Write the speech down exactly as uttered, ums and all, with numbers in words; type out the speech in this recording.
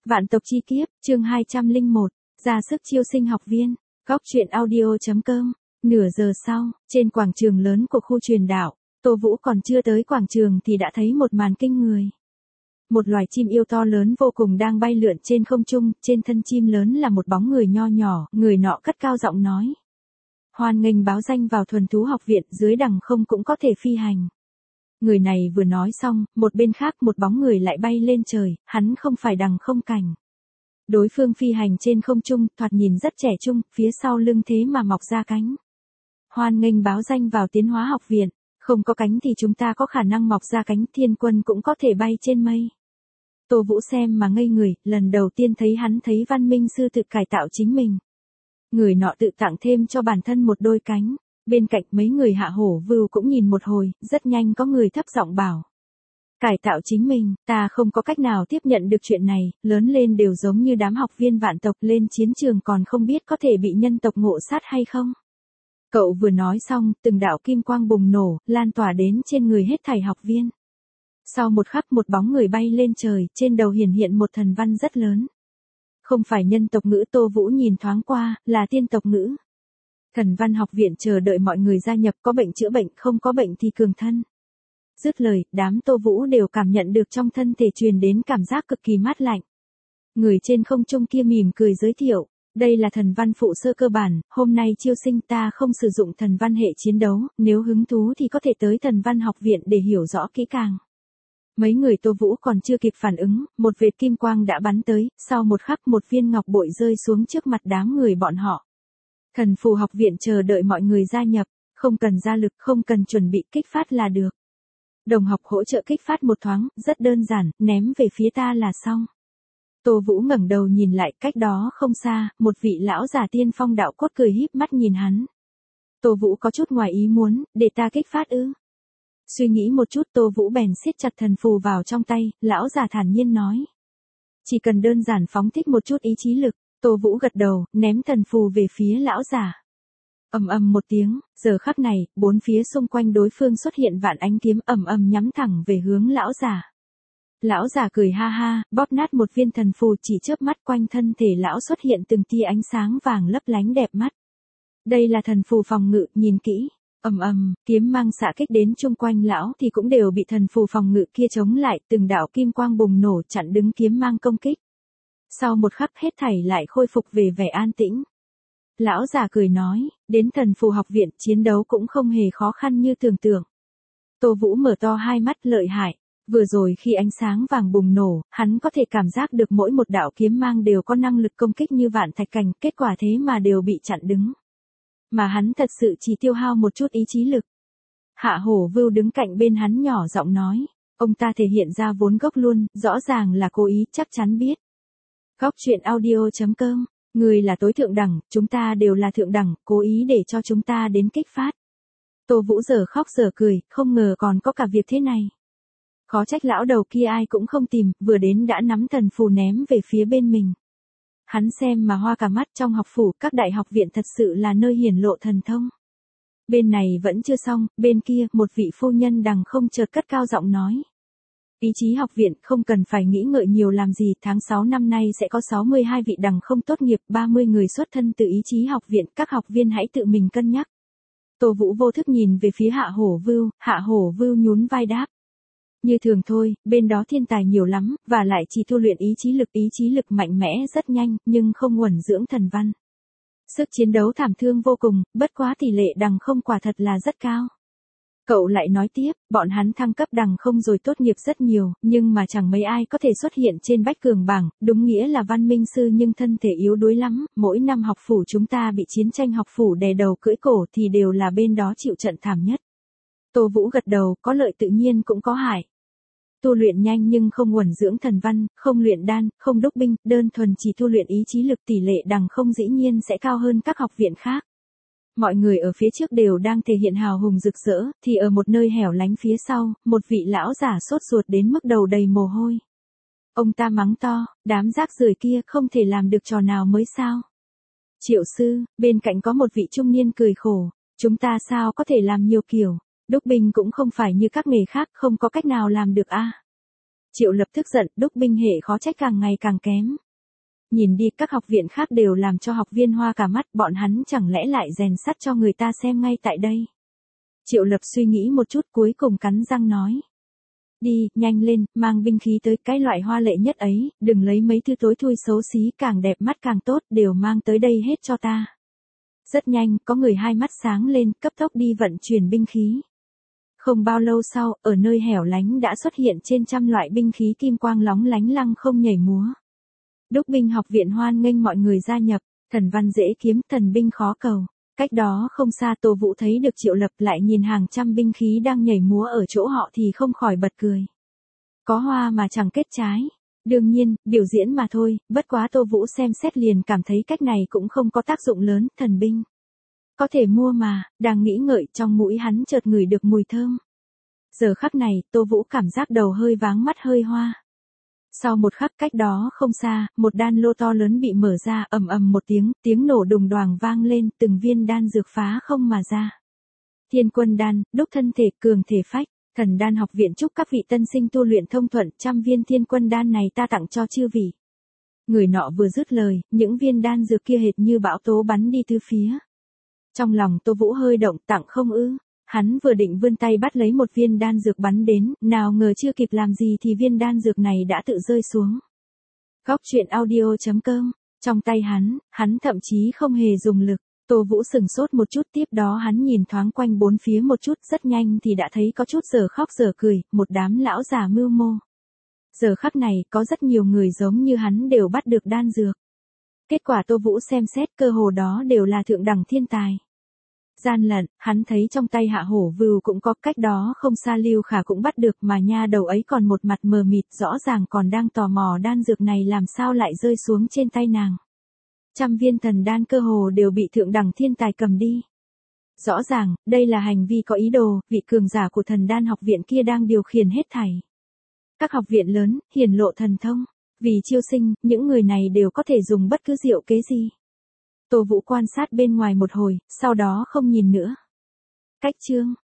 Vạn tộc chi kiếp, chương hai trăm lẻ một, ra sức chiêu sinh học viên, góc truyện audio.com. Nửa giờ sau, trên quảng trường lớn của khu truyền đạo, Tô Vũ còn chưa tới quảng trường thì đã thấy một màn kinh người. Một loài chim yêu to lớn vô cùng đang bay lượn trên không trung, trên thân chim lớn là một bóng người nho nhỏ, người nọ cất cao giọng nói. Hoan nghênh báo danh vào thuần thú học viện, dưới đằng không cũng có thể phi hành. Người này vừa nói xong, một bên khác một bóng người lại bay lên trời, hắn không phải đằng không cảnh. Đối phương phi hành trên không trung, thoạt nhìn rất trẻ trung, phía sau lưng thế mà mọc ra cánh. Hoan nghênh báo danh vào tiến hóa học viện, không có cánh thì chúng ta có khả năng mọc ra cánh, thiên quân cũng có thể bay trên mây. Tô Vũ xem mà ngây người, lần đầu tiên thấy hắn thấy văn minh sư tự cải tạo chính mình. Người nọ tự tặng thêm cho bản thân một đôi cánh. Bên cạnh mấy người hạ hổ vưu cũng nhìn một hồi, rất nhanh có người thấp giọng bảo. Cải tạo chính mình, ta không có cách nào tiếp nhận được chuyện này, lớn lên đều giống như đám học viên vạn tộc, lên chiến trường còn không biết có thể bị nhân tộc ngộ sát hay không. Cậu vừa nói xong, từng đạo kim quang bùng nổ, lan tỏa đến trên người hết thảy học viên. Sau một khắc một bóng người bay lên trời, trên đầu hiển hiện một thần văn rất lớn. Không phải nhân tộc ngữ, Tô Vũ nhìn thoáng qua, là tiên tộc ngữ. Thần văn học viện chờ đợi mọi người gia nhập, có bệnh chữa bệnh, không có bệnh thì cường thân. Dứt lời, đám Tô Vũ đều cảm nhận được trong thân thể truyền đến cảm giác cực kỳ mát lạnh. Người trên không trung kia mỉm cười giới thiệu, đây là thần văn phụ sơ cơ bản, hôm nay chiêu sinh ta không sử dụng thần văn hệ chiến đấu, nếu hứng thú thì có thể tới thần văn học viện để hiểu rõ kỹ càng. Mấy người Tô Vũ còn chưa kịp phản ứng, một vệt kim quang đã bắn tới, sau một khắc một viên ngọc bội rơi xuống trước mặt đám người bọn họ. Thần phù học viện chờ đợi mọi người gia nhập, không cần ra lực, không cần chuẩn bị, kích phát là được. Đồng học hỗ trợ kích phát một thoáng, rất đơn giản, ném về phía ta là xong. Tô Vũ ngẩng đầu nhìn lại, cách đó không xa, một vị lão già tiên phong đạo cốt cười híp mắt nhìn hắn. Tô Vũ có chút ngoài ý muốn, để ta kích phát ư? Suy nghĩ một chút, Tô Vũ bèn siết chặt thần phù vào trong tay, lão già thản nhiên nói. Chỉ cần đơn giản phóng thích một chút ý chí lực. Tô Vũ gật đầu, ném thần phù về phía lão già. Ầm ầm một tiếng, giờ khắc này, bốn phía xung quanh đối phương xuất hiện vạn ánh kiếm ầm ầm nhắm thẳng về hướng lão già. Lão già cười ha ha, bóp nát một viên thần phù, chỉ chớp mắt quanh thân thể lão xuất hiện từng tia ánh sáng vàng lấp lánh đẹp mắt. Đây là thần phù phòng ngự, nhìn kỹ. Ầm ầm, kiếm mang xạ kích đến chung quanh lão thì cũng đều bị thần phù phòng ngự kia chống lại, từng đạo kim quang bùng nổ chặn đứng kiếm mang công kích. Sau một khắc hết thảy lại khôi phục về vẻ an tĩnh. Lão già cười nói, đến thần phù học viện chiến đấu cũng không hề khó khăn như tưởng tượng. Tô Vũ mở to hai mắt, lợi hại. Vừa rồi khi ánh sáng vàng bùng nổ, hắn có thể cảm giác được mỗi một đạo kiếm mang đều có năng lực công kích như vạn thạch cành, kết quả thế mà đều bị chặn đứng. Mà hắn thật sự chỉ tiêu hao một chút ý chí lực. Hạ hổ vưu đứng cạnh bên hắn nhỏ giọng nói, ông ta thể hiện ra vốn gốc luôn, rõ ràng là cố ý, chắc chắn biết. Góc truyện audio.com, người là tối thượng đẳng, chúng ta đều là thượng đẳng, cố ý để cho chúng ta đến kích phát. Tô Vũ giờ khóc giờ cười, không ngờ còn có cả việc thế này. Khó trách lão đầu kia ai cũng không tìm, vừa đến đã nắm thần phù ném về phía bên mình. Hắn xem mà hoa cả mắt, trong học phủ, các đại học viện thật sự là nơi hiển lộ thần thông. Bên này vẫn chưa xong, bên kia, một vị phu nhân đằng không chợt cất cao giọng nói. Ý chí học viện không cần phải nghĩ ngợi nhiều làm gì, tháng sáu năm nay sẽ có sáu mươi hai vị đằng không tốt nghiệp, ba mươi người xuất thân từ ý chí học viện, các học viên hãy tự mình cân nhắc. Tô Vũ vô thức nhìn về phía Hạ Hổ Vưu, Hạ Hổ Vưu nhún vai đáp. Như thường thôi, bên đó thiên tài nhiều lắm, và lại chỉ tu luyện ý chí lực, ý chí lực mạnh mẽ rất nhanh, nhưng không uẩn dưỡng thần văn. Sức chiến đấu thảm thương vô cùng, bất quá tỷ lệ đằng không quả thật là rất cao. Cậu lại nói tiếp, bọn hắn thăng cấp đằng không rồi tốt nghiệp rất nhiều, nhưng mà chẳng mấy ai có thể xuất hiện trên bách cường bảng, đúng nghĩa là văn minh sư nhưng thân thể yếu đuối lắm, mỗi năm học phủ chúng ta bị chiến tranh học phủ đè đầu cưỡi cổ thì đều là bên đó chịu trận thảm nhất. Tô Vũ gật đầu, có lợi tự nhiên cũng có hại. Tu luyện nhanh nhưng không uẩn dưỡng thần văn, không luyện đan, không đúc binh, đơn thuần chỉ tu luyện ý chí lực, tỷ lệ đằng không dĩ nhiên sẽ cao hơn các học viện khác. Mọi người ở phía trước đều đang thể hiện hào hùng rực rỡ, thì ở một nơi hẻo lánh phía sau, một vị lão giả sốt ruột đến mức đầu đầy mồ hôi. Ông ta mắng to, đám rác rưởi kia không thể làm được trò nào mới sao. Triệu sư, bên cạnh có một vị trung niên cười khổ, chúng ta sao có thể làm nhiều kiểu, đúc binh cũng không phải như các nghề khác, không có cách nào làm được a. Triệu Lập tức giận, đúc binh hệ khó trách càng ngày càng kém. Nhìn đi, các học viện khác đều làm cho học viên hoa cả mắt, bọn hắn chẳng lẽ lại rèn sắt cho người ta xem ngay tại đây. Triệu Lập suy nghĩ một chút cuối cùng cắn răng nói. Đi, nhanh lên, mang binh khí tới, cái loại hoa lệ nhất ấy, đừng lấy mấy thứ tối thui xấu xí, càng đẹp mắt càng tốt, đều mang tới đây hết cho ta. Rất nhanh, có người hai mắt sáng lên, cấp tốc đi vận chuyển binh khí. Không bao lâu sau, ở nơi hẻo lánh đã xuất hiện trên trăm loại binh khí kim quang lóng lánh lăng không nhảy múa. Đúc binh học viện hoan nghênh mọi người gia nhập, thần văn dễ kiếm, thần binh khó cầu. Cách đó không xa Tô Vũ thấy được Triệu Lập lại nhìn hàng trăm binh khí đang nhảy múa ở chỗ họ thì không khỏi bật cười. Có hoa mà chẳng kết trái. Đương nhiên, biểu diễn mà thôi, bất quá Tô Vũ xem xét liền cảm thấy cách này cũng không có tác dụng lớn, thần binh. Có thể mua mà, đang nghĩ ngợi trong mũi hắn chợt ngửi được mùi thơm. Giờ khắc này, Tô Vũ cảm giác đầu hơi váng mắt hơi hoa. Sau một khắc cách đó không xa, một đan lô to lớn bị mở ra, ầm ầm một tiếng, tiếng nổ đùng đoàng vang lên, từng viên đan dược phá không mà ra. Thiên quân đan, đúc thân thể, cường thể phách, thần đan học viện chúc các vị tân sinh tu luyện thông thuận, trăm viên thiên quân đan này ta tặng cho chư vị. Người nọ vừa dứt lời, những viên đan dược kia hệt như bão tố bắn đi tứ phía. Trong lòng Tô Vũ hơi động, tặng không ư. Hắn vừa định vươn tay bắt lấy một viên đan dược bắn đến, nào ngờ chưa kịp làm gì thì viên đan dược này đã tự rơi xuống. Góc truyện audio chấm com, trong tay hắn, hắn thậm chí không hề dùng lực. Tô Vũ sừng sốt một chút, tiếp đó hắn nhìn thoáng quanh bốn phía một chút, rất nhanh thì đã thấy có chút giờ khóc giờ cười, một đám lão già mưu mô. Giờ khắc này, có rất nhiều người giống như hắn đều bắt được đan dược. Kết quả Tô Vũ xem xét cơ hồ đó đều là thượng đẳng thiên tài. Gian lận, hắn thấy trong tay Hạ Hổ Vưu cũng có, cách đó không xa Lưu Khả cũng bắt được, mà nha đầu ấy còn một mặt mờ mịt, rõ ràng còn đang tò mò đan dược này làm sao lại rơi xuống trên tay nàng. Trăm viên thần đan cơ hồ đều bị thượng đẳng thiên tài cầm đi. Rõ ràng, đây là hành vi có ý đồ, vị cường giả của thần đan học viện kia đang điều khiển hết thảy. Các học viện lớn, hiển lộ thần thông, vì chiêu sinh, những người này đều có thể dùng bất cứ diệu kế gì. Tô Vũ quan sát bên ngoài một hồi, sau đó không nhìn nữa. Cách chương